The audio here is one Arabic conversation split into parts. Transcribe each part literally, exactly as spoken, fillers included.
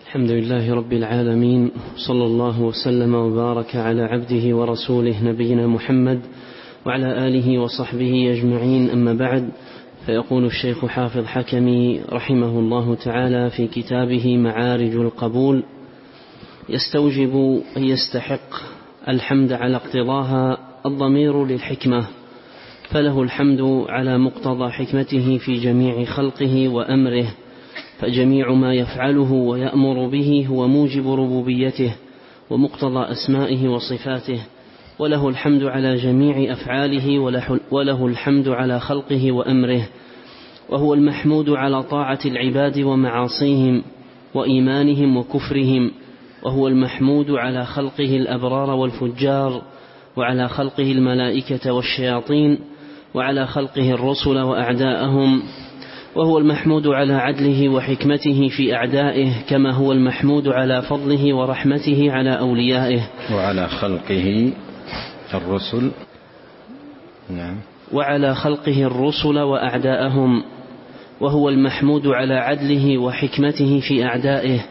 الحمد لله رب العالمين، صلى الله وسلم وبارك على عبده ورسوله نبينا محمد وعلى آله وصحبه أجمعين، أما بعد. فيقول الشيخ حافظ حكمي رحمه الله تعالى في كتابه معارج القبول: يستوجب أن يستحق الحمد على اقتضاها الضمير للحكمة، فله الحمد على مقتضى حكمته في جميع خلقه وأمره، فجميع ما يفعله ويأمر به هو موجب ربوبيته ومقتضى أسمائه وصفاته، وله الحمد على جميع أفعاله، وله الحمد على خلقه وأمره، وهو المحمود على طاعة العباد ومعاصيهم وإيمانهم وكفرهم، وهو المحمود على خلقه الأبرار والفجار، وعلى خلقه الملائكة والشياطين، وعلى خلقه الرسل وأعداءهم، وهو المحمود على عدله وحكمته في أعدائه، كما هو المحمود على فضله ورحمته على أوليائه، وعلى خلقه الرسل نعم وعلى خلقه الرسل وأعداءهم، وهو المحمود على عدله وحكمته في أعدائه،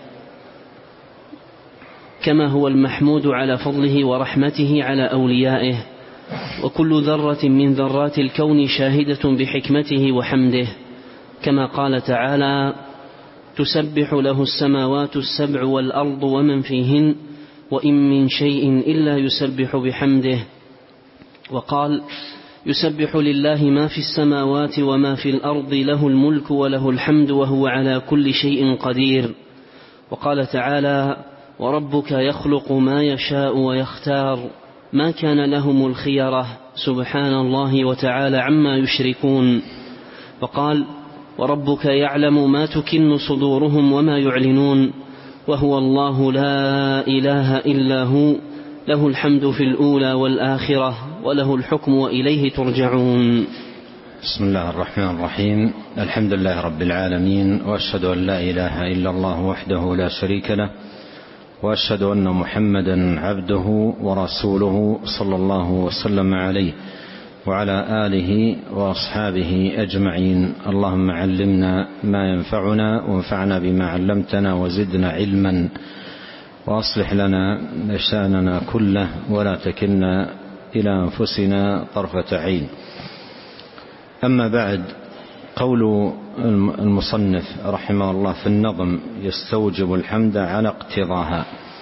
كما هو المحمود على فضله ورحمته على أوليائه. وكل ذرة من ذرات الكون شاهدة بحكمته وحمده، كما قال تعالى: تسبح له السماوات السبع والأرض ومن فيهن وإن من شيء إلا يسبح بحمده. وقال: يسبح لله ما في السماوات وما في الأرض، له الملك وله الحمد وهو على كل شيء قدير. وقال تعالى: وربك يخلق ما يشاء ويختار، ما كان لهم الخيرة، سبحان الله وتعالى عما يشركون. وقال: وربك يعلم ما تكن صدورهم وما يعلنون، وهو الله لا إله إلا هو، له الحمد في الأولى والآخرة، وله الحكم وإليه ترجعون. بسم الله الرحمن الرحيم. الحمد لله رب العالمين، وأشهد أن لا إله إلا الله وحده لا شريك له، وأشهد أن محمدا عبده ورسوله صلى الله وسلم عليه وعلى آله وأصحابه أجمعين. اللهم علمنا ما ينفعنا، وانفعنا بما علمتنا، وزدنا علما، وأصلح لنا شأننا كله، ولا تكلنا إلى أنفسنا طرفة عين. أما بعد، قول المصنف رحمه الله في النظم: يستوجب الحمد على اقتضاها،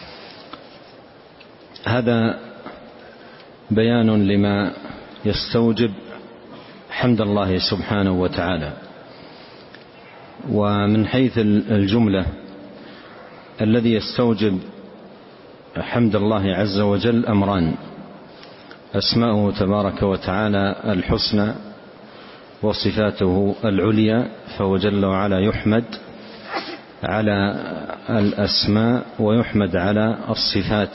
هذا بيان لما يستوجب حمد الله سبحانه وتعالى. ومن حيث الجملة، الذي يستوجب حمد الله عز وجل أمران: أسماؤه تبارك وتعالى الحسنى وصفاته العليا، فهو جل وعلا يحمد على الأسماء ويحمد على الصفات.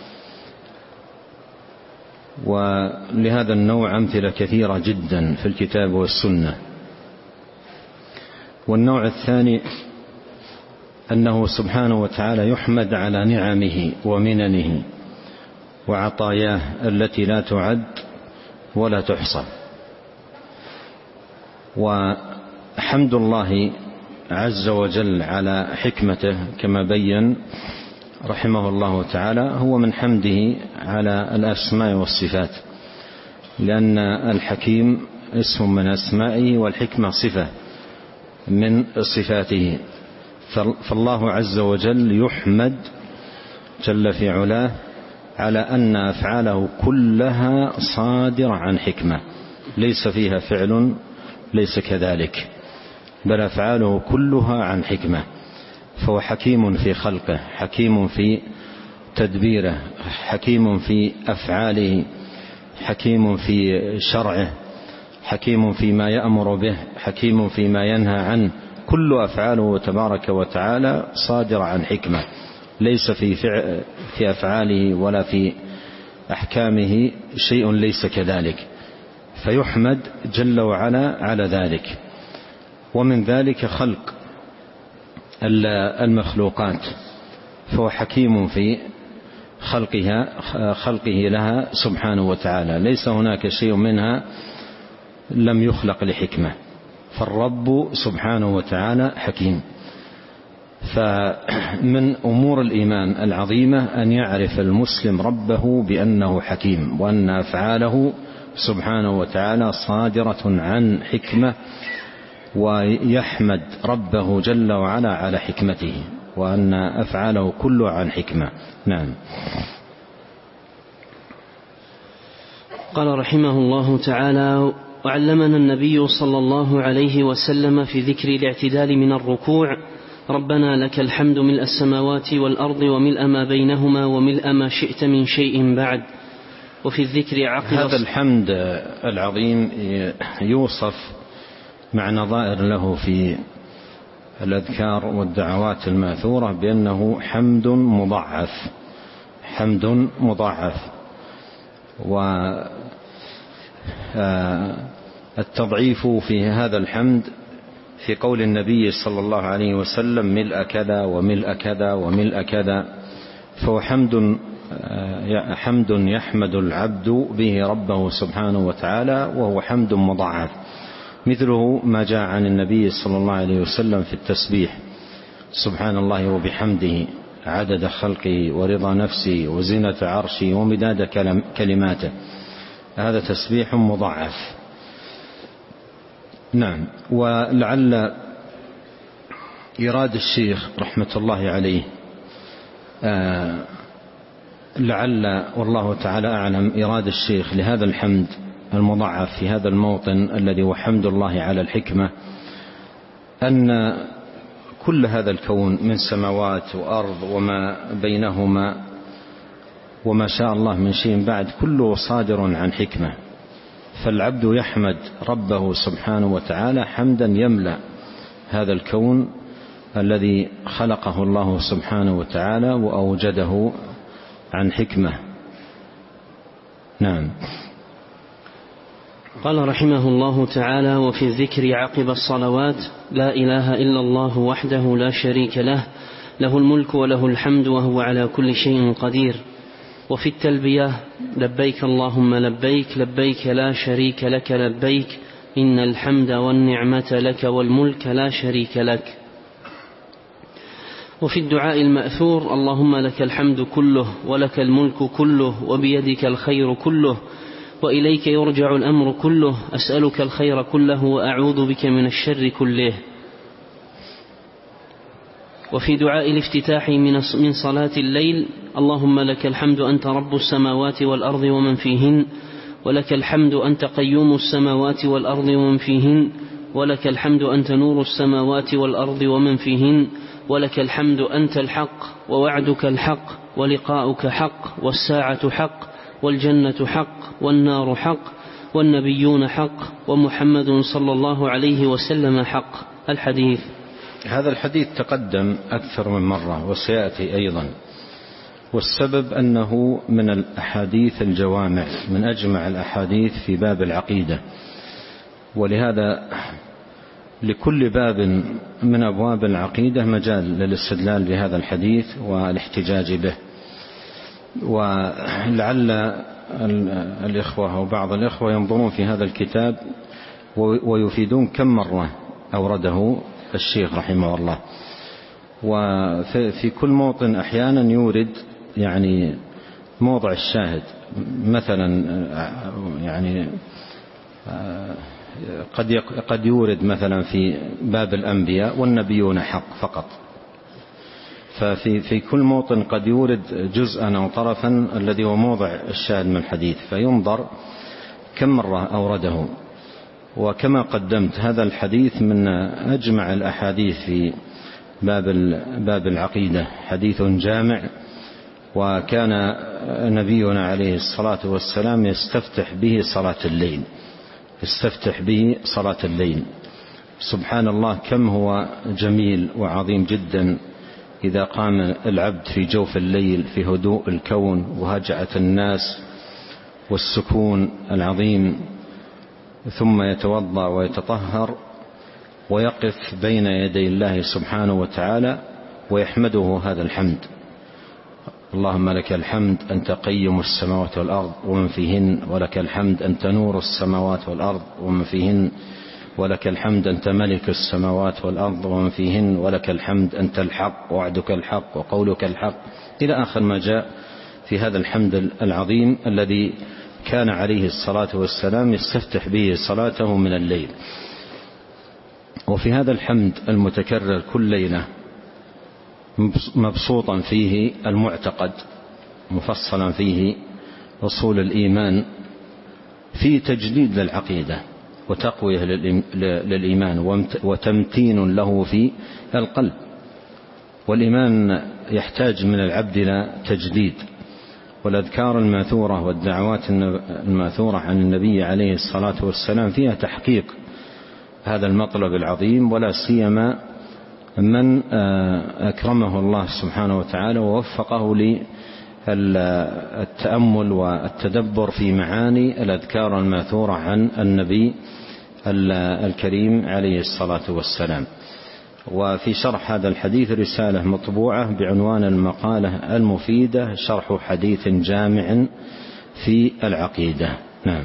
ولهذا النوع أمثلة كثيرة جدا في الكتاب والسنة. والنوع الثاني أنه سبحانه وتعالى يحمد على نعمه ومننه وعطاياه التي لا تعد ولا تحصى. وحمد الله عز وجل على حكمته كما بين رحمه الله تعالى هو من حمده على الأسماء والصفات، لأن الحكيم اسم من أسمائه، والحكمة صفة من صفاته. فالله عز وجل يحمد جل في علاه على أن أفعاله كلها صادرة عن حكمة، ليس فيها فعل ليس كذلك، بل أفعاله كلها عن حكمة. فهو حكيم في خلقه، حكيم في تدبيره، حكيم في أفعاله، حكيم في شرعه، حكيم فيما يأمر به، حكيم فيما ينهى عنه. كل أفعاله تبارك وتعالى صادرة عن حكمة، ليس في, في أفعاله ولا في أحكامه شيء ليس كذلك، فيحمد جل وعلا على ذلك. ومن ذلك خلق المخلوقات، فهو حكيم في خلقها خلقه لها سبحانه وتعالى، ليس هناك شيء منها لم يخلق لحكمة، فالرب سبحانه وتعالى حكيم. فمن أمور الإيمان العظيمة أن يعرف المسلم ربه بأنه حكيم، وأن أفعاله سبحانه وتعالى صادرة عن حكمة، ويحمد ربه جل وعلا على حكمته، وأن أفعاله كله عن حكمة. نعم. قال رحمه الله تعالى: وعلمنا النبي صلى الله عليه وسلم في ذكر الاعتدال من الركوع: ربنا لك الحمد ملء السماوات والأرض وملء ما بينهما وملء ما شئت من شيء بعد. وفي الذكر عقب هذا الحمد العظيم يوصف مع نظائر له في الأذكار والدعوات الماثورة بأنه حمد مضاعف، حمد مضاعف. والتضعيف في هذا الحمد في قول النبي صلى الله عليه وسلم: ملء كذا وملء كذا وملء كذا، فهو حمد حمد يحمد العبد به ربه سبحانه وتعالى، وهو حمد مضاعف، مثله ما جاء عن النبي صلى الله عليه وسلم في التسبيح: سبحان الله وبحمده عدد خلقه ورضا نفسه وزنة عرشه ومداد كلماته. هذا تسبيح مضاعف. نعم. ولعل إيراد الشيخ رحمة الله عليه آه لعل والله تعالى أعلم إيراد الشيخ لهذا الحمد المضاعف في هذا الموطن الذي هو حمد الله على الحكمة، أن كل هذا الكون من سماوات وأرض وما بينهما وما شاء الله من شيء بعد كله صادر عن حكمة، فالعبد يحمد ربه سبحانه وتعالى حمدا يملأ هذا الكون الذي خلقه الله سبحانه وتعالى وأوجده عن حكمة. نعم. قال رحمه الله تعالى: وفي الذكر عقب الصلوات: لا إله إلا الله وحده لا شريك له، له الملك وله الحمد وهو على كل شيء قدير. وفي التلبية: لبيك اللهم لبيك، لبيك لا شريك لك لبيك، إن الحمد والنعمة لك والملك لا شريك لك. وفي الدعاء المأثور: اللهم لك الحمد كله ولك الملك كله وبيدك الخير كله وإليك يرجع الأمر كله، أسألك الخير كله وأعوذ بك من الشر كله. وفي دعاء الافتتاح من صلاة الليل: اللهم لك الحمد أنت رب السماوات والأرض ومن فيهن، ولك الحمد أنت قيوم السماوات والأرض ومن فيهن، ولك الحمد أنت نور السماوات والأرض ومن فيهن، ولك الحمد أنت الحق ووعدك الحق ولقاؤك حق والساعة حق والجنة حق والنار حق والنبيون حق ومحمد صلى الله عليه وسلم حق. الحديث. هذا الحديث تقدم أكثر من مرة وسيأتي أيضا، والسبب أنه من الأحاديث الجوامع، من أجمع الأحاديث في باب العقيدة، ولهذا لكل باب من أبواب العقيدة مجال للاستدلال بهذا الحديث والاحتجاج به. ولعل الإخوة أو بعض الإخوة ينظرون في هذا الكتاب ويفيدون كم مرة أورده الشيخ رحمه الله، وفي كل موطن أحيانا يورد يعني موضع الشاهد، مثلا يعني قد قد يورد مثلا في باب الأنبياء والنبيون حق فقط، ففي في كل موطن قد يورد جزءا أو طرفا الذي هو موضع الشاهد من الحديث، فينظر كم مرة أورده. وكما قدمت هذا الحديث من أجمع الأحاديث في باب باب العقيدة، حديث جامع، وكان نبينا عليه الصلاة والسلام يستفتح به صلاة الليل، يستفتح به صلاة الليل. سبحان الله كم هو جميل وعظيم جدا إذا قام العبد في جوف الليل في هدوء الكون وهجعة الناس والسكون العظيم، ثم يتوضأ ويتطهر ويقف بين يدي الله سبحانه وتعالى ويحمده هذا الحمد: اللهم لك الحمد أنت قيم السماوات والأرض ومن فيهن، ولك الحمد أنت نور السماوات والأرض ومن فيهن، ولك الحمد أنت ملك السماوات والأرض ومن فيهن، ولك الحمد أنت الحق ووعدك الحق وقولك الحق، إلى آخر ما جاء في هذا الحمد العظيم الذي كان عليه الصلاة والسلام يستفتح به صلاته من الليل. وفي هذا الحمد المتكرر كل ليلة مبسوطا فيه المعتقد، مفصلا فيه أصول الإيمان، في تجديد للعقيدة وتقوية للإيمان وتمتين له في القلب. والإيمان يحتاج من العبد إلى تجديد، والأذكار الماثورة والدعوات الماثورة عن النبي عليه الصلاة والسلام فيها تحقيق هذا المطلب العظيم، ولا سيما من أكرمه الله سبحانه وتعالى ووفقه للتأمل والتدبر في معاني الأذكار الماثورة عن النبي الكريم عليه الصلاة والسلام. وفي شرح هذا الحديث رسالة مطبوعة بعنوان المقالة المفيدة شرح حديث جامع في العقيدة. نعم.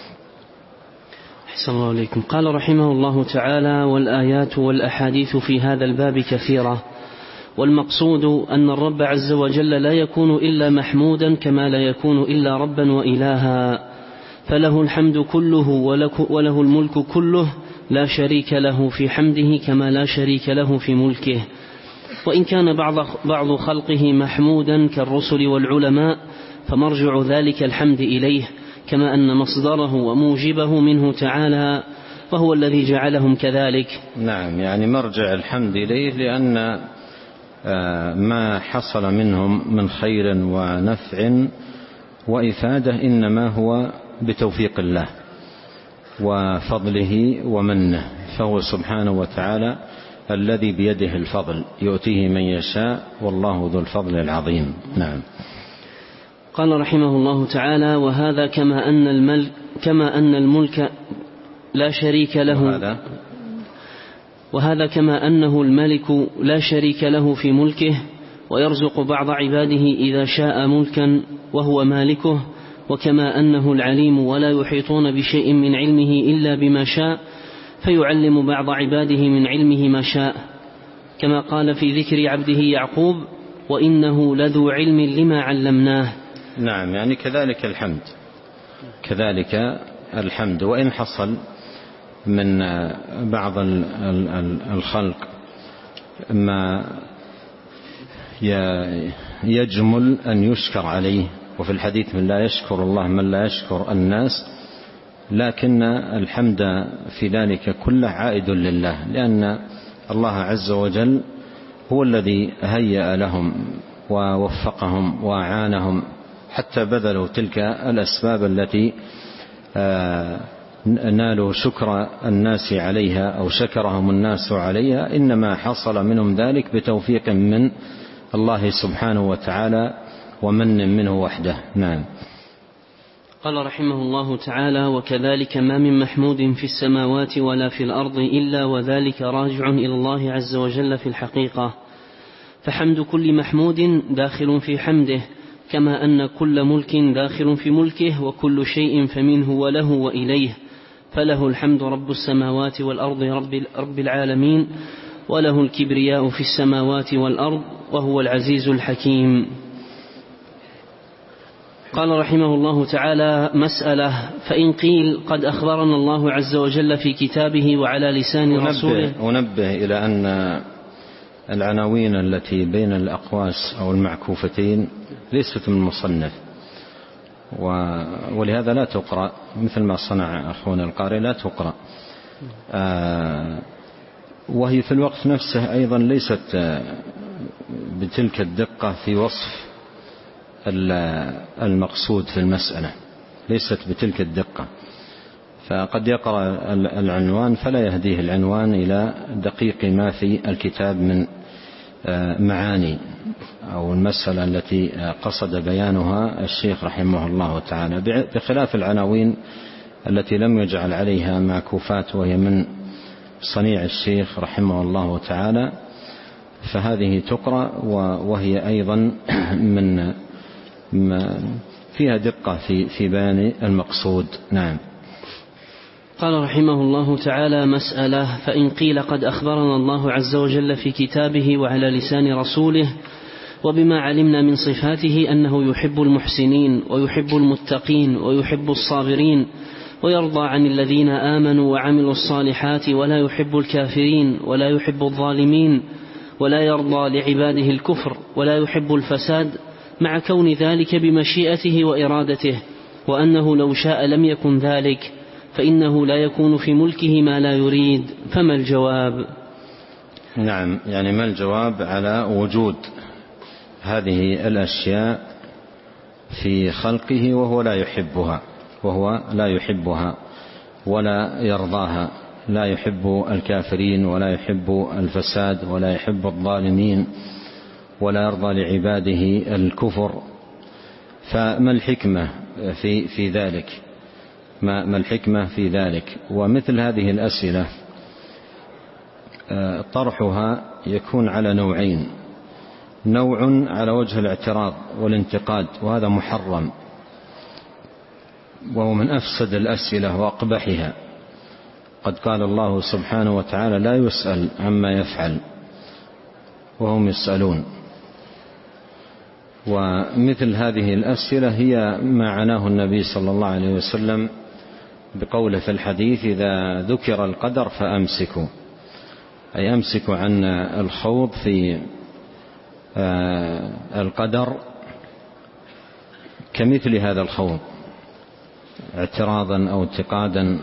أحسن الله عليكم. قال رحمه الله تعالى: والآيات والأحاديث في هذا الباب كثيرة، والمقصود أن الرب عز وجل لا يكون إلا محمودا كما لا يكون إلا ربا وإلها، فله الحمد كله وله الملك كله، لا شريك له في حمده كما لا شريك له في ملكه. وإن كان بعض بعض خلقه محمودا كالرسل والعلماء فمرجع ذلك الحمد إليه، كما أن مصدره وموجبه منه تعالى، وهو الذي جعلهم كذلك. نعم، يعني مرجع الحمد إليه، لأن ما حصل منهم من خير ونفع وإفادة إنما هو بتوفيق الله وفضله ومنه، فهو سبحانه وتعالى الذي بيده الفضل يؤتيه من يشاء، والله ذو الفضل العظيم. نعم. قال رحمه الله تعالى: وهذا كما أن الملك كما أن الملك لا شريك له وهذا, وهذا كما أنه الملك لا شريك له في ملكه، ويرزق بعض عباده إذا شاء ملكا وهو مالكه، وكما أنه العليم ولا يحيطون بشيء من علمه إلا بما شاء، فيعلم بعض عباده من علمه ما شاء، كما قال في ذكر عبده يعقوب: وإنه لذو علم لما علمناه. نعم، يعني كذلك الحمد كذلك الحمد وإن حصل من بعض الخلق ما يجمل أن يشكر عليه، وفي الحديث من لا يشكر الله من لا يشكر الناس، لكن الحمد في ذلك كله عائد لله، لأن الله عز وجل هو الذي هيأ لهم ووفقهم وأعانهم حتى بذلوا تلك الأسباب التي نالوا شكر الناس عليها أو شكرهم الناس عليها، إنما حصل منهم ذلك بتوفيق من الله سبحانه وتعالى ومن منه وحده. نعم. قال رحمه الله تعالى: وكذلك ما من محمود في السماوات ولا في الأرض إلا وذلك راجع إلى الله عز وجل في الحقيقة، فحمد كل محمود داخل في حمده، كما أن كل ملك داخل في ملكه، وكل شيء فمنه وله وإليه، فله الحمد رب السماوات والأرض رب, رب العالمين، وله الكبرياء في السماوات والأرض، وهو العزيز الحكيم. قال رحمه الله تعالى: مسألة: فإن قيل قد أخبرنا الله عز وجل في كتابه وعلى لسان رسوله. أنبه إلى أن العناوين التي بين الأقواس أو المعكوفتين ليست من مصنف، ولهذا لا تقرأ مثل ما صنع أخونا القارئ، لا تقرأ، وهي في الوقت نفسه أيضا ليست بتلك الدقة في وصف المقصود في المسألة، ليست بتلك الدقة، فقد يقرأ العنوان فلا يهديه العنوان إلى دقيق ما في الكتاب من معاني أو المسألة التي قصد بيانها الشيخ رحمه الله تعالى، بخلاف العناوين التي لم يجعل عليها معكوفات وهي من صنيع الشيخ رحمه الله تعالى، فهذه تقرأ وهي أيضا من فيها دقة في في بيان المقصود. نعم. قال رحمه الله تعالى: مسألة. فإن قيل قد أخبرنا الله عز وجل في كتابه وعلى لسان رسوله وبما علمنا من صفاته أنه يحب المحسنين ويحب المتقين ويحب الصابرين ويرضى عن الذين آمنوا وعملوا الصالحات ولا يحب الكافرين ولا يحب الظالمين ولا يرضى لعباده الكفر ولا يحب الفساد، مع كون ذلك بمشيئته وإرادته، وأنه لو شاء لم يكن ذلك، فإنه لا يكون في ملكه ما لا يريد، فما الجواب؟ نعم، يعني ما الجواب على وجود هذه الأشياء في خلقه وهو لا يحبها وهو لا يحبها ولا يرضاها، لا يحب الكافرين ولا يحب الفساد ولا يحب الظالمين ولا يرضى لعباده الكفر، فما الحكمة في في ذلك؟ ما ما الحكمة في ذلك؟ ومثل هذه الأسئلة طرحها يكون على نوعين: نوع على وجه الاعتراض والانتقاد، وهذا محرم وهو من أفسد الأسئلة وأقبحها. قد قال الله سبحانه وتعالى: لا يسأل عما يفعل وهم يسألون. ومثل هذه الأسئلة هي ما عناه النبي صلى الله عليه وسلم بقوله في الحديث: إذا ذكر القدر فأمسكوا، أي أمسكوا عن الخوض في القدر كمثل هذا الخوض اعتراضا أو انتقادا.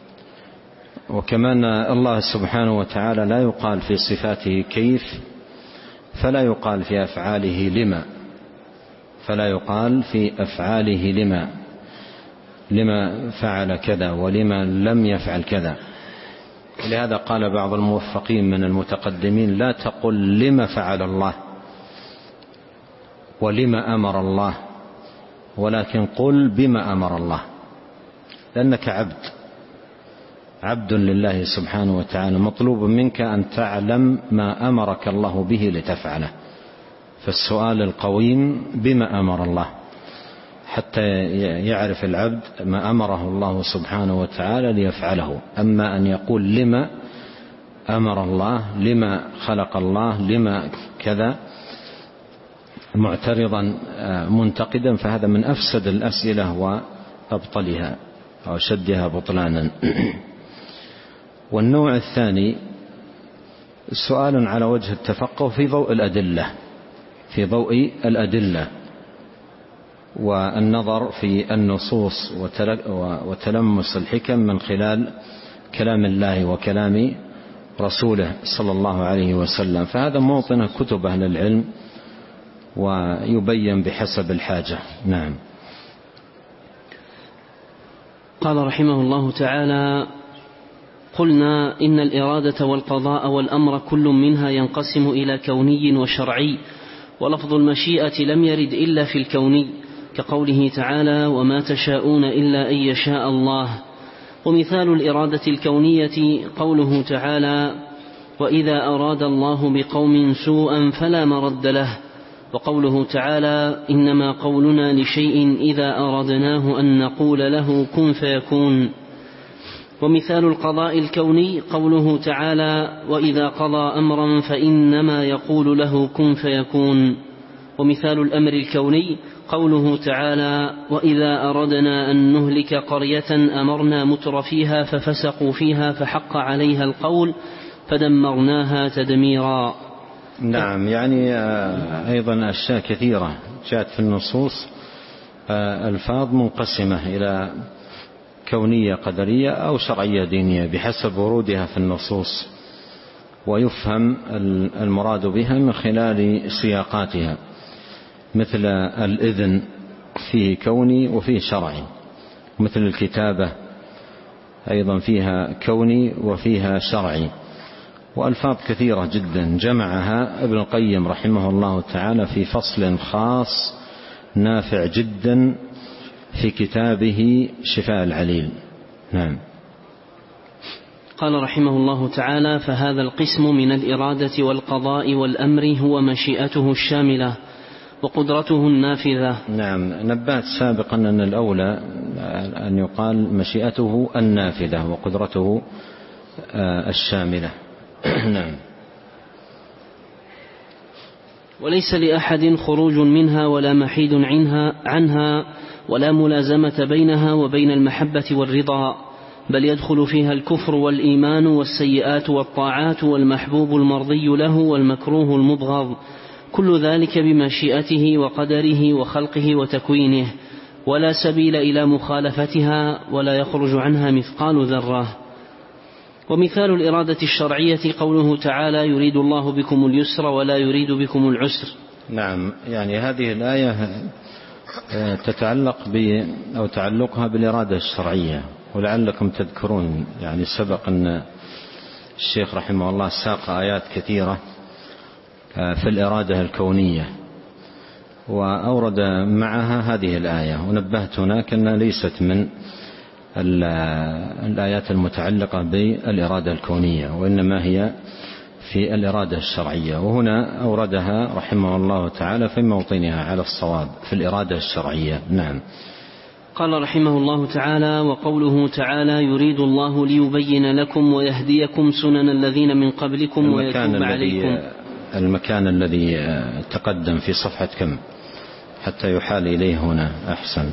وكمان الله سبحانه وتعالى لا يقال في صفاته كيف، فلا يقال في أفعاله لما فلا يقال في أفعاله لما لما فعل كذا ولما لم يفعل كذا. لهذا قال بعض الموفقين من المتقدمين: لا تقل لما فعل الله ولما أمر الله، ولكن قل بما أمر الله، لأنك عبد عبد لله سبحانه وتعالى، مطلوب منك أن تعلم ما أمرك الله به لتفعله. فالسؤال القويم بما أمر الله، حتى يعرف العبد ما أمره الله سبحانه وتعالى ليفعله. أما أن يقول لما أمر الله، لما خلق الله، لما كذا، معترضا منتقدا، فهذا من أفسد الأسئلة وأبطلها أو شدها بطلانا. والنوع الثاني سؤال على وجه التفقه في ضوء الأدلة في ضوء الأدلة والنظر في النصوص وتلمس الحكم من خلال كلام الله وكلام رسوله صلى الله عليه وسلم، فهذا موطن كتب أهل العلم ويبين بحسب الحاجة. نعم. قال رحمه الله تعالى: قلنا إن الإرادة والقضاء والأمر كل منها ينقسم إلى كوني وشرعي، ولفظ المشيئة لم يرد إلا في الكوني، كقوله تعالى: وما تشاءون إلا أن يشاء الله. ومثال الإرادة الكونية قوله تعالى: وإذا أراد الله بقوم سوءا فلا مرد له. وقوله تعالى: إنما قولنا لشيء إذا أردناه أن نقول له كن فيكون. ومثال القضاء الكوني قوله تعالى: وإذا قضى أمرا فإنما يقول له كن فيكون. ومثال الأمر الكوني قوله تعالى: وإذا أردنا أن نهلك قرية أمرنا متر فيها ففسقوا فيها فحق عليها القول فدمرناها تدميرا. نعم، يعني أيضا أشياء كثيرة جاءت في النصوص ألفاظ منقسمة إلى كونية قدرية أو شرعية دينية بحسب ورودها في النصوص، ويفهم المراد بها من خلال سياقاتها، مثل الإذن فيه كوني وفيه شرعي، مثل الكتابة أيضا فيها كوني وفيها شرعي، وألفاظ كثيرة جدا جمعها ابن القيم رحمه الله تعالى في فصل خاص نافع جدا في كتابه شفاء العليل. نعم. قال رحمه الله تعالى: فهذا القسم من الإرادة والقضاء والأمر هو مشيئته الشاملة، وقدرته النافذة. نعم، نبهت سابقا أن الأولى أن يقال مشيئته النافذة وقدرته الشاملة. نعم. وليس لأحد خروج منها ولا محيد عنها, عنها ولا ملازمة بينها وبين المحبة والرضا، بل يدخل فيها الكفر والإيمان والسيئات والطاعات والمحبوب المرضي له والمكروه المبغض، كل ذلك بمشيئته وقدره وخلقه وتكوينه، ولا سبيل إلى مخالفتها ولا يخرج عنها مثقال ذرة. ومثال الإرادة الشرعية قوله تعالى: يريد الله بكم اليسر ولا يريد بكم العسر. نعم، يعني هذه الآية تتعلق ب أو تعلقها بالإرادة الشرعية، ولعلكم تذكرون يعني سبق أن الشيخ رحمه الله ساق آيات كثيرة في الإرادة الكونية وأورد معها هذه الآية، ونبهت هناك أنها ليست من الآيات المتعلقة بالإرادة الكونية، وإنما هي في الإرادة الشرعية، وهنا أوردها رحمه الله تعالى في موطنها على الصواب في الإرادة الشرعية. نعم. قال رحمه الله تعالى: وقوله تعالى: يريد الله ليبين لكم ويهديكم سنن الذين من قبلكم ويتوب عليكم. المكان الذي تقدم في صفحة كم حتى يحال إليه هنا أحسن؟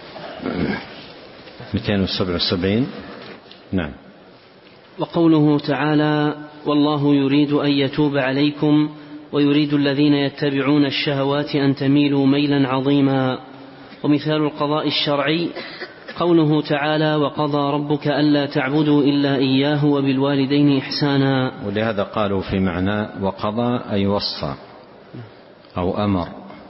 مئتين وسبعة وسبعين. نعم. وقوله تعالى: والله يريد أن يتوب عليكم ويريد الذين يتبعون الشهوات أن تميلوا ميلا عظيما. ومثال القضاء الشرعي قوله تعالى: وقضى ربك ألا تعبدوا إلا إياه وبالوالدين إحسانا. ولهذا قالوا في معنى وقضى أي وصى أو أمر،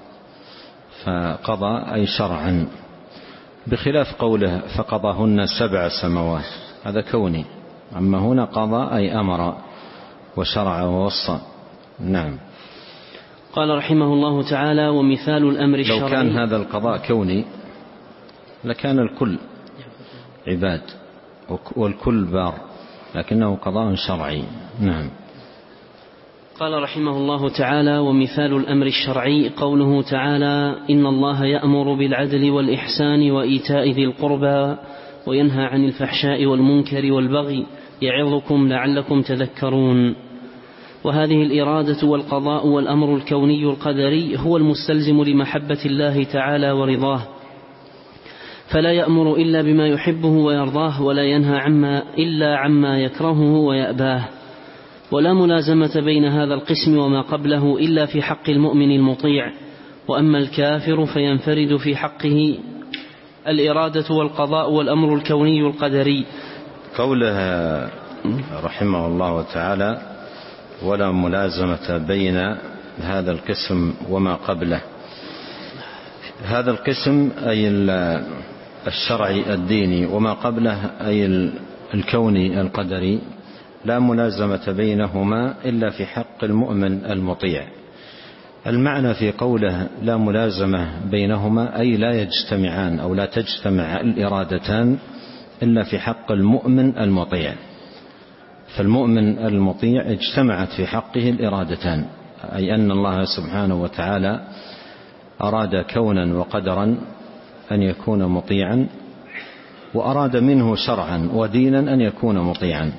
فقضى أي شرعا، بخلاف قوله فقضاهن سبع سماوات، هذا كوني، أما هنا قضى أي أمر وشرع ووصى. نعم. قال رحمه الله تعالى: ومثال الأمر الشرعي، لو كان هذا القضاء كوني لكان الكل عباد والكل بار، لكنه قضاء شرعي. نعم. قال رحمه الله تعالى: ومثال الأمر الشرعي قوله تعالى: إن الله يأمر بالعدل والإحسان وإيتاء ذي القربى وينهى عن الفحشاء والمنكر والبغي يعظكم لعلكم تذكرون. وهذه الإرادة والقضاء والأمر الكوني القدري هو المستلزم لمحبة الله تعالى ورضاه، فلا يأمر إلا بما يحبه ويرضاه، ولا ينهى عما إلا عما يكرهه ويأباه. ولا ملازمة بين هذا القسم وما قبله إلا في حق المؤمن المطيع. وأما الكافر فينفرد في حقه الإرادة والقضاء والأمر الكوني القدري. قوله رحمه الله تعالى: ولا ملازمة بين هذا القسم وما قبله، هذا القسم أي الشرعي الديني، وما قبله أي الكوني القدري، لا ملازمة بينهما إلا في حق المؤمن المطيع. المعنى في قوله لا ملازمة بينهما أي لا يجتمعان أو لا تجتمع الإرادتان إلا في حق المؤمن المطيع. فالمؤمن المطيع اجتمعت في حقه الإرادتان، أي أن الله سبحانه وتعالى أراد كونا وقدرا أن يكون مطيعا، وأراد منه شرعا ودينا أن يكون مطيعا،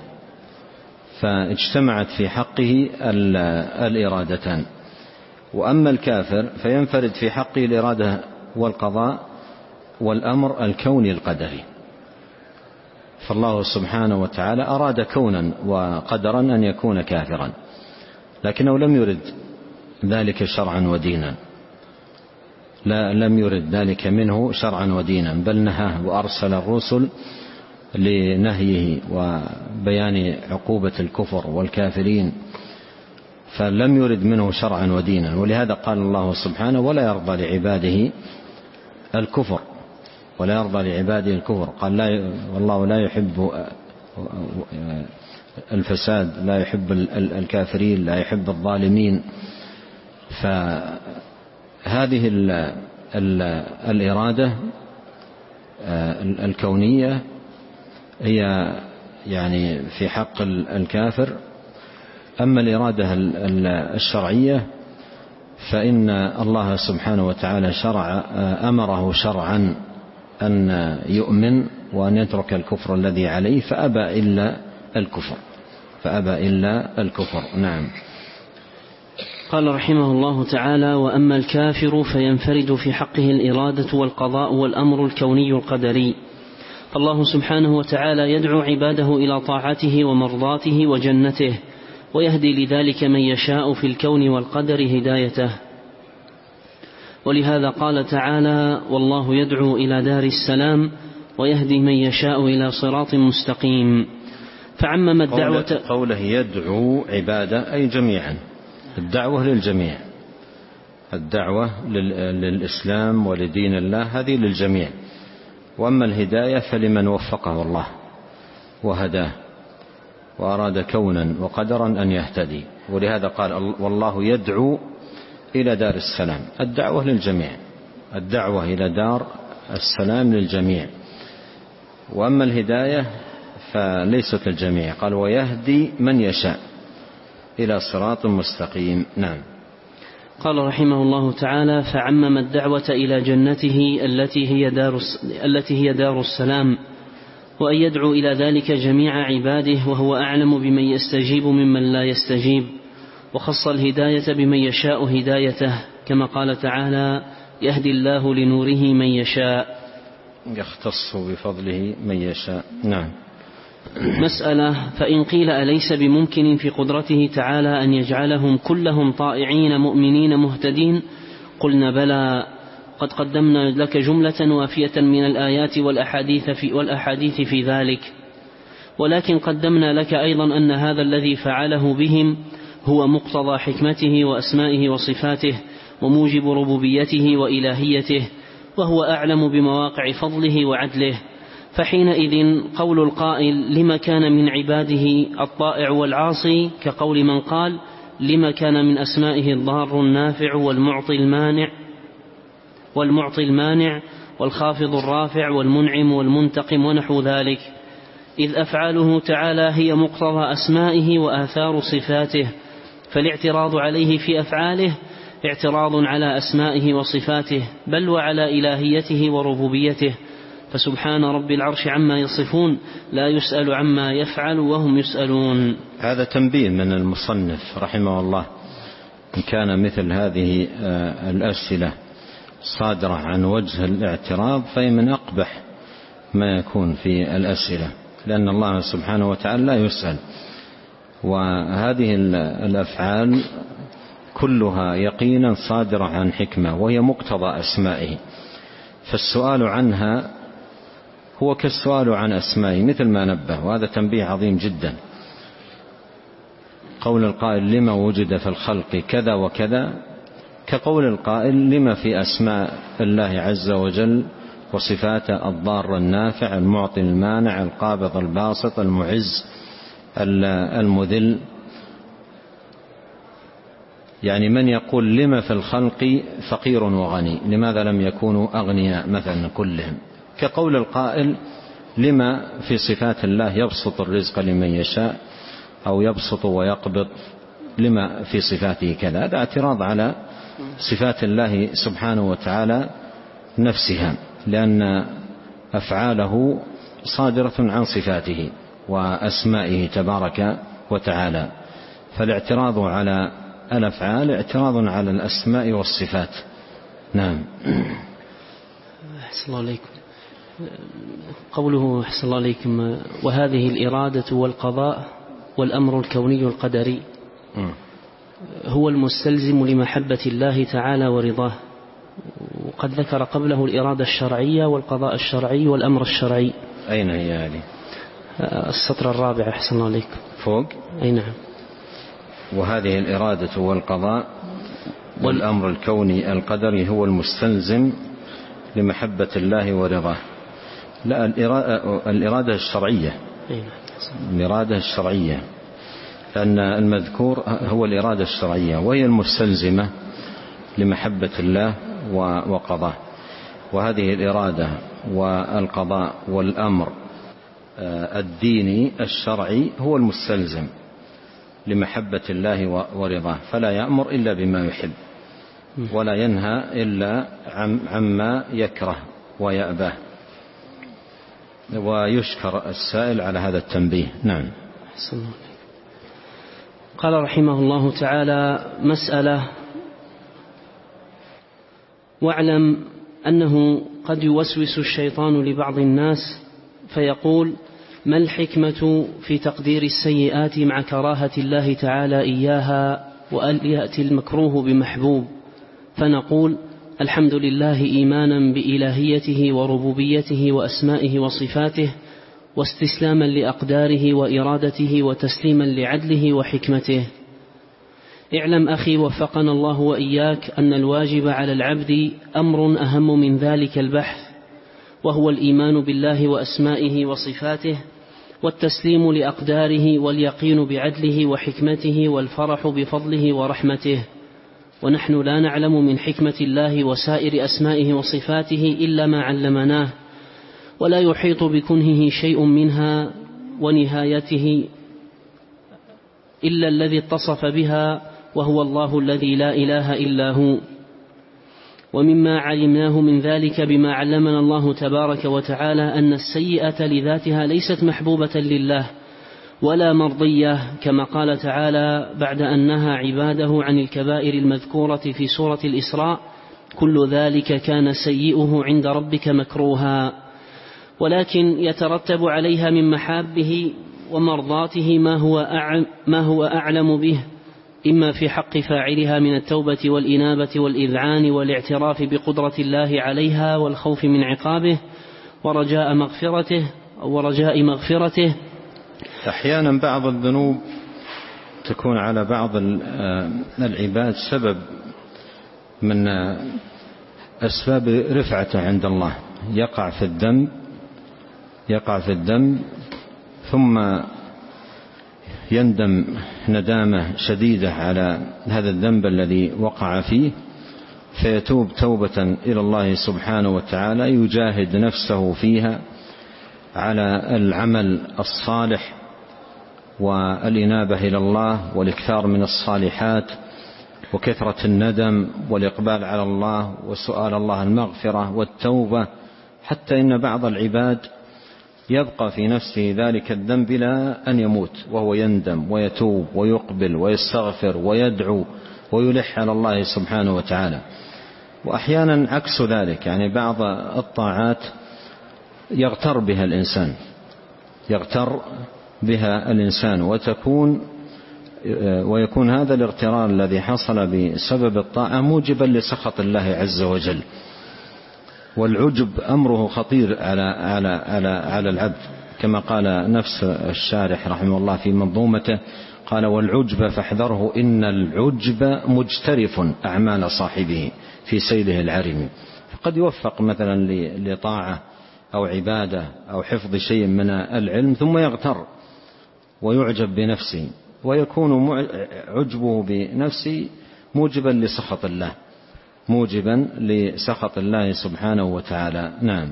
فاجتمعت في حقه الإرادتان. وأما الكافر فينفرد في حقه الإرادة والقضاء والأمر الكوني القدري. فالله سبحانه وتعالى أراد كونا وقدرا أن يكون كافرا، لكنه لم يرد ذلك شرعا ودينا، لا لم يرد ذلك منه شرعا ودينا، بل نهاه وأرسل الرسل لنهيه وبيان عقوبة الكفر والكافرين، فلم يرد منه شرعا ودينا. ولهذا قال الله سبحانه: ولا يرضى لعباده الكفر ولا يرضى لعباده الكفر. قال لا، والله لا يحب الفساد، لا يحب الكافرين، لا يحب الظالمين. فهذه الإرادة الكونية هي يعني في حق الكافر. أما الإرادة الشرعية فإن الله سبحانه وتعالى شرع أمره شرعا أن يؤمن وأن يترك الكفر الذي عليه فأبى إلا الكفر فأبى إلا الكفر. نعم. قال رحمه الله تعالى: وأما الكافر فينفرد في حقه الإرادة والقضاء والأمر الكوني القدري. فالله سبحانه وتعالى يدعو عباده إلى طاعته ومرضاته وجنته، ويهدي لذلك من يشاء في الكون والقدر هدايته. ولهذا قال تعالى: والله يدعو إلى دار السلام ويهدي من يشاء إلى صراط مستقيم. فعمم الدعوة. قوله يدعو عباده أي جميعا، الدعوة للجميع، الدعوة للإسلام ولدين الله هذه للجميع. وأما الهداية فلمن وفقه الله وهداه وأراد كونا وقدرا أن يهتدي. ولهذا قال: والله يدعو إلى دار السلام. الدعوة للجميع، الدعوة إلى دار السلام للجميع. وأما الهداية فليست للجميع، قال: ويهدي من يشاء إلى صراط مستقيم. نعم. قال رحمه الله تعالى: فعمم الدعوة إلى جنته التي هي دار التي هي دار السلام، وأن يدعو إلى ذلك جميع عباده، وهو أعلم بمن يستجيب ممن لا يستجيب. وخص الهداية بمن يشاء هدايته، كما قال تعالى: يهدي الله لنوره من يشاء، يختص بفضله من يشاء. نعم. مسألة: فإن قيل أليس بممكن في قدرته تعالى أن يجعلهم كلهم طائعين مؤمنين مهتدين؟ قلنا بلى، قد قدمنا لك جملة وافية من الآيات والأحاديث في, والأحاديث في ذلك، ولكن قدمنا لك أيضا أن هذا الذي فعله بهم هو مقتضى حكمته وأسمائه وصفاته وموجب ربوبيته وإلهيته، وهو أعلم بمواقع فضله وعدله. فحينئذ قول القائل لما كان من عباده الطائع والعاصي كقول من قال لما كان من أسمائه الضار النافع والمعطي المانع والمعطي المانع والخافض الرافع والمنعم والمنتقم ونحو ذلك، إذ أفعاله تعالى هي مقتضى أسمائه وآثار صفاته، فالاعتراض عليه في أفعاله اعتراض على أسمائه وصفاته، بل وعلى إلهيته وربوبيته. فسبحان رب العرش عما يصفون، لا يسأل عما يفعل وهم يسألون. هذا تنبيه من المصنف رحمه الله، إن كان مثل هذه الأسئلة صادرة عن وجه الاعتراض فهي من أقبح ما يكون في الأسئلة، لأن الله سبحانه وتعالى لا يسأل، وهذه الأفعال كلها يقينا صادرة عن حكمة وهي مقتضى أسمائه، فالسؤال عنها هو كالسؤال عن أسمائه مثل ما نبه، وهذا تنبيه عظيم جدا. قول القائل لما وجد في الخلق كذا وكذا كقول القائل لما في أسماء الله عز وجل وصفاته الضار النافع المعطي المانع القابض الباسط المعز المذل. يعني من يقول لما في الخلق فقير وغني، لماذا لم يكونوا أغنياء مثلا كلهم؟ كقول القائل لما في صفات الله يبسط الرزق لمن يشاء أو يبسط ويقبض، لما في صفاته كذا. هذا اعتراض على صفات الله سبحانه وتعالى نفسها، لأن أفعاله صادرة عن صفاته وأسمائه تبارك وتعالى، فالاعتراض على الأفعال اعتراض على الأسماء والصفات. نعم. أحسن الله عليكم. قوله أحسن الله عليكم وهذه الإرادة والقضاء والأمر الكوني القدري هو المستلزم لمحبة الله تعالى ورضاه، وقد ذكر قبله الإرادة الشرعية والقضاء الشرعي والأمر الشرعي. أين هي هذه؟ السطر الرابع أحسن الله عليكم فوق. أي نعم. وهذه الإرادة والقضاء والأمر الكوني القدري هو المستلزم لمحبة الله ورضاه. لا، الإرادة الشرعية، الإرادة الشرعية، لأن المذكور هو الإرادة الشرعية وهي المستلزمة لمحبة الله وقضاه. وهذه الإرادة والقضاء والأمر الديني الشرعي هو المستلزم لمحبة الله ورضاه، فلا يأمر إلا بما يحب ولا ينهى إلا عما يكره ويأباه. ويشكر السائل على هذا التنبيه. نعم. قال رحمه الله تعالى: مسألة: واعلم أنه قد يوسوس الشيطان لبعض الناس فيقول: ما الحكمة في تقدير السيئات مع كراهة الله تعالى إياها وأن يأتي المكروه بمحبوب؟ فنقول: الحمد لله إيمانا بإلهيته وربوبيته وأسمائه وصفاته، واستسلاما لأقداره وإرادته، وتسليما لعدله وحكمته. اعلم أخي وفقنا الله وإياك أن الواجب على العبد أمر أهم من ذلك البحث، وهو الإيمان بالله وأسمائه وصفاته، والتسليم لأقداره، واليقين بعدله وحكمته، والفرح بفضله ورحمته. ونحن لا نعلم من حكمة الله وسائر أسمائه وصفاته إلا ما علمناه، ولا يحيط بكنهه شيء منها ونهايته إلا الذي اتصف بها، وهو الله الذي لا إله إلا هو. ومما علمناه من ذلك بما علمنا الله تبارك وتعالى أن السيئة لذاتها ليست محبوبة لله ولا مرضية، كما قال تعالى بعد أن نهى عباده عن الكبائر المذكورة في سورة الإسراء: كل ذلك كان سيئه عند ربك مكروها. ولكن يترتب عليها من محابه ومرضاته ما هو ما هو أعلم به، إما في حق فاعلها من التوبة والإنابة والإذعان والاعتراف بقدرة الله عليها والخوف من عقابه ورجاء مغفرته ورجاء مغفرته. أحيانا بعض الذنوب تكون على بعض العباد سبب من أسباب رفعته عند الله، يقع في الذنب يقع في الذنب ثم يندم ندامة شديدة على هذا الذنب الذي وقع فيه، فيتوب توبة إلى الله سبحانه وتعالى، يجاهد نفسه فيها على العمل الصالح والإنابة إلى الله والإكثار من الصالحات وكثرة الندم والإقبال على الله وسؤال الله المغفرة والتوبة، حتى إن بعض العباد يبقى في نفسه ذلك الذنب إلى أن يموت وهو يندم ويتوب ويقبل ويستغفر ويدعو ويلح على الله سبحانه وتعالى. وأحيانا عكس ذلك، يعني بعض الطاعات يغتر بها الإنسان يغتر بها الإنسان وتكون ويكون هذا الاغترار الذي حصل بسبب الطاعة موجبا لسخط الله عز وجل. والعجب أمره خطير على على على على العبد، كما قال نفس الشارح رحمه الله في منظومته، قال: والعجب فاحذره إن العجب مجترف أعمال صاحبه في سيله العرم. فقد يوفق مثلا لطاعة أو عبادة أو حفظ شيء من العلم ثم يغتر ويعجب بنفسه، ويكون عجبه بنفسه موجبا لسخط الله موجبا لسخط الله سبحانه وتعالى. نعم.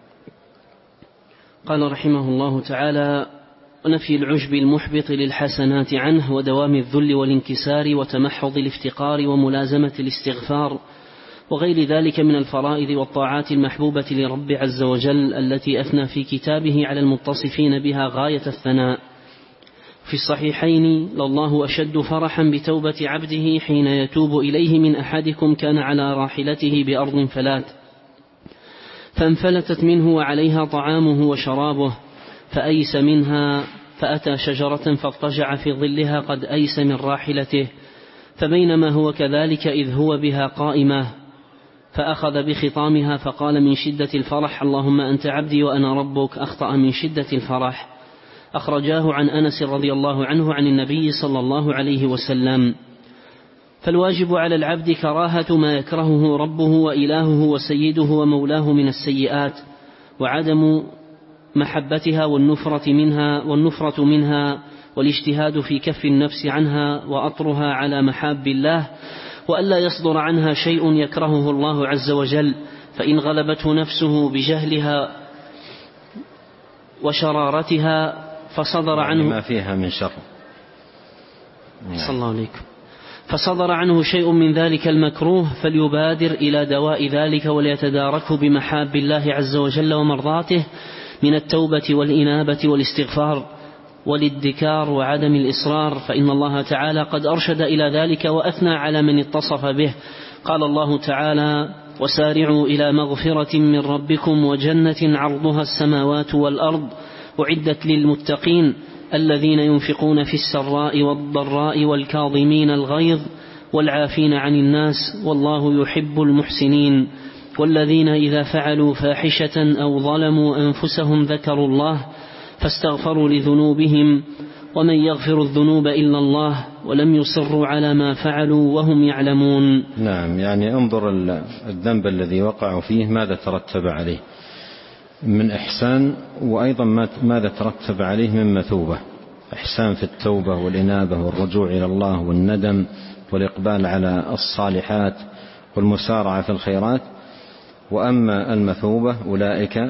قال رحمه الله تعالى: ونفي العجب المحبط للحسنات عنه، ودوام الذل والانكسار، وتمحض الافتقار، وملازمة الاستغفار، وغير ذلك من الفرائض والطاعات المحبوبة لرب عز وجل التي أثنى في كتابه على المتصفين بها غاية الثناء. في الصحيحين: لله أشد فرحا بتوبة عبده حين يتوب إليه من أحدكم كان على راحلته بأرض فلات فانفلتت منه وعليها طعامه وشرابه فأيس منها فأتى شجرة فاضطجع في ظلها قد أيس من راحلته، فبينما هو كذلك إذ هو بها قائمة فأخذ بخطامها فقال من شدة الفرح: اللهم أنت عبدي وأنا ربك، أخطأ من شدة الفرح. أخرجاه عن أنس رضي الله عنه عن النبي صلى الله عليه وسلم. فالواجب على العبد كراهة ما يكرهه ربه وإلهه وسيده ومولاه من السيئات، وعدم محبتها والنفرة منها والنفرة منها والاجتهاد في كف النفس عنها وأطرها على محاب الله، وألا يصدر عنها شيء يكرهه الله عز وجل، فإن غلبته نفسه بجهلها وشرارتها فصدر عنه ما فيها من شر. صلى الله عليكم. فصدر عنه شيء من ذلك المكروه فليبادر إلى دواء ذلك وليتداركه بمحاب الله عز وجل ومرضاته من التوبة والإنابة والاستغفار والادكار وعدم الإصرار، فإن الله تعالى قد أرشد إلى ذلك وأثنى على من اتصف به. قال الله تعالى: وسارعوا إلى مغفرة من ربكم وجنة عرضها السماوات والأرض أعدت للمتقين الذين ينفقون في السراء والضراء والكاظمين الغيظ والعافين عن الناس والله يحب المحسنين والذين إذا فعلوا فاحشة أو ظلموا أنفسهم ذكروا الله فاستغفروا لذنوبهم ومن يغفر الذنوب إلا الله ولم يصروا على ما فعلوا وهم يعلمون. نعم، يعني انظر الذنب الذي وقعوا فيه ماذا ترتب عليه من إحسان، وأيضا ماذا ترتب عليه من مثوبة. إحسان في التوبة والإنابة والرجوع إلى الله والندم والإقبال على الصالحات والمسارعة في الخيرات. وأما المثوبة أولئك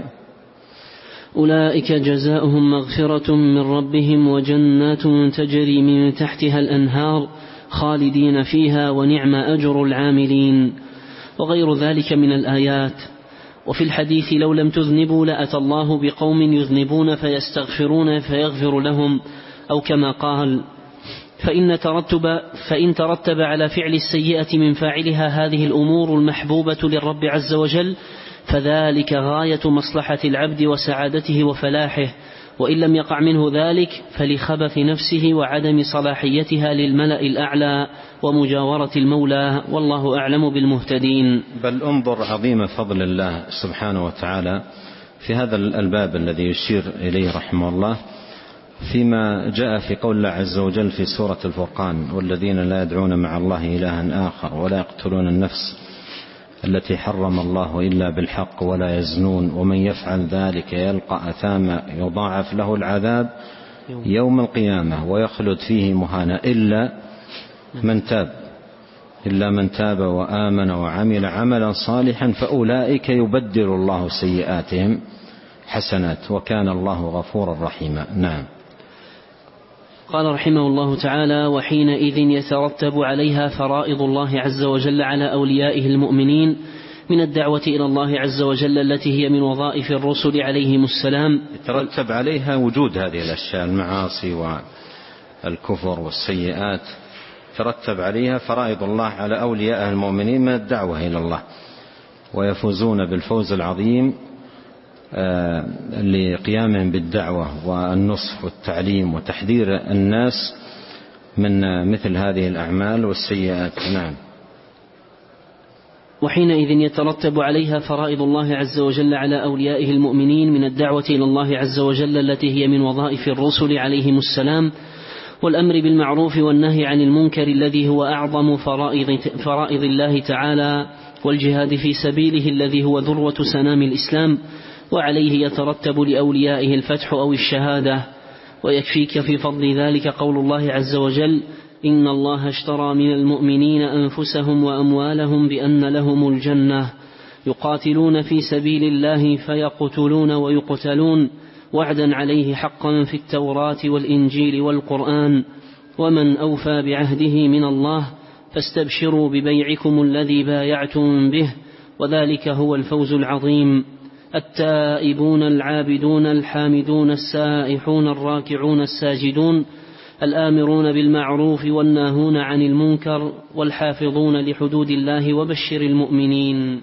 أولئك جزاؤهم مغفرة من ربهم وجنات تجري من تحتها الأنهار خالدين فيها ونعم أجر العاملين، وغير ذلك من الآيات. وفي الحديث: لو لم تذنبوا لأتى الله بقوم يذنبون فيستغفرون فيغفر لهم، أو كما قال: فإن ترتب, فإن ترتب على فعل السيئة من فاعلها هذه الأمور المحبوبة للرب عز وجل فذلك غاية مصلحة العبد وسعادته وفلاحه، وإن لم يقع منه ذلك فلخبث نفسه وعدم صلاحيتها للملأ الأعلى ومجاورة المولى، والله أعلم بالمهتدين. بل انظر عظيم فضل الله سبحانه وتعالى في هذا الباب الذي يشير إليه رحمه الله فيما جاء في قول الله عز وجل في سورة الفرقان: والذين لا يدعون مع الله إلها آخر ولا يقتلون النفس التي حرم الله إلا بالحق ولا يزنون ومن يفعل ذلك يلقى أثاما يضاعف له العذاب يوم القيامة ويخلد فيه مهانا إلا من تاب إلا من تاب وآمن وعمل عملا صالحا فأولئك يبدل الله سيئاتهم حسنات وكان الله غفورا رحيما. نعم. قال رحمه الله تعالى: وحينئذ يترتب عليها فرائض الله عز وجل على أوليائه المؤمنين من الدعوة إلى الله عز وجل التي هي من وظائف الرسل عليهم السلام. يترتب عليها وجود هذه الأشياء المعاصي والكفر والسيئات، ترتب عليها فرائض الله على أوليائه المؤمنين من الدعوة إلى الله، ويفوزون بالفوز العظيم لقيامهم بالدعوة والنصح والتعليم وتحذير الناس من مثل هذه الأعمال والسيئات. نعم. وحينئذ يترتب عليها فرائض الله عز وجل على أوليائه المؤمنين من الدعوة إلى الله عز وجل التي هي من وظائف الرسل عليهم السلام، والأمر بالمعروف والنهي عن المنكر الذي هو أعظم فرائض, فرائض الله تعالى، والجهاد في سبيله الذي هو ذروة سنام الإسلام، وعليه يترتب لأوليائه الفتح أو الشهادة. ويكفيك في فضل ذلك قول الله عز وجل: إن الله اشترى من المؤمنين أنفسهم وأموالهم بأن لهم الجنة يقاتلون في سبيل الله فيقتلون ويقتلون وعدا عليه حقا في التوراة والإنجيل والقرآن ومن أوفى بعهده من الله فاستبشروا ببيعكم الذي بايعتم به وذلك هو الفوز العظيم. التائبون العابدون الحامدون السائحون الراكعون الساجدون الآمرون بالمعروف والناهون عن المنكر والحافظون لحدود الله وبشر المؤمنين.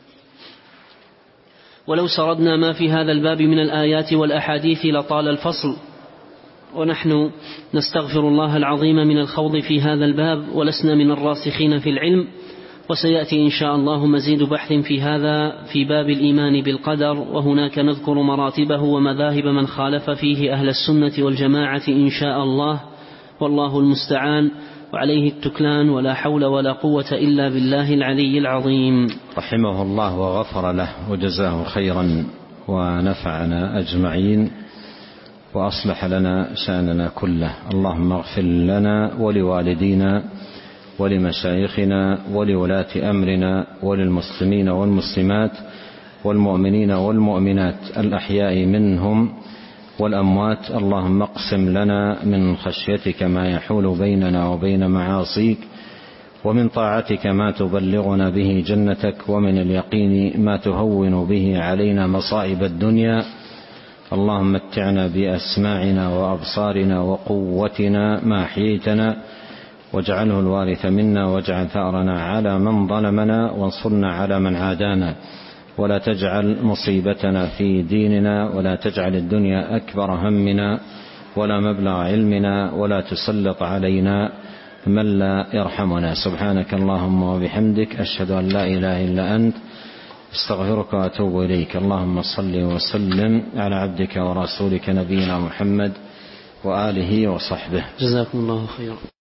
ولو سردنا ما في هذا الباب من الآيات والأحاديث لطال الفصل، ونحن نستغفر الله العظيم من الخوض في هذا الباب ولسنا من الراسخين في العلم، وسيأتي إن شاء الله مزيد بحث في هذا في باب الإيمان بالقدر، وهناك نذكر مراتبه ومذاهب من خالف فيه أهل السنة والجماعة إن شاء الله، والله المستعان وعليه التكلان، ولا حول ولا قوة إلا بالله العلي العظيم. رحمه الله وغفر له وجزاه خيرا ونفعنا أجمعين وأصلح لنا شأننا كله. اللهم اغفر لنا ولوالدينا ولمشايخنا ولولاة أمرنا وللمسلمين والمسلمات والمؤمنين والمؤمنات الأحياء منهم والأموات. اللهم اقسم لنا من خشيتك ما يحول بيننا وبين معاصيك، ومن طاعتك ما تبلغنا به جنتك، ومن اليقين ما تهون به علينا مصائب الدنيا. اللهم متعنا بأسماعنا وأبصارنا وقوتنا ما أحييتنا، واجعله الوارث منا، واجعل ثأرنا على من ظلمنا، وانصرنا على من عادانا، ولا تجعل مصيبتنا في ديننا، ولا تجعل الدنيا أكبر همنا ولا مبلغ علمنا، ولا تسلط علينا من لا يرحمنا. سبحانك اللهم وبحمدك، أشهد أن لا إله إلا أنت، استغفرك وأتوب إليك. اللهم صل وسلم على عبدك ورسولك نبينا محمد وآله وصحبه. جزاكم الله خيرا.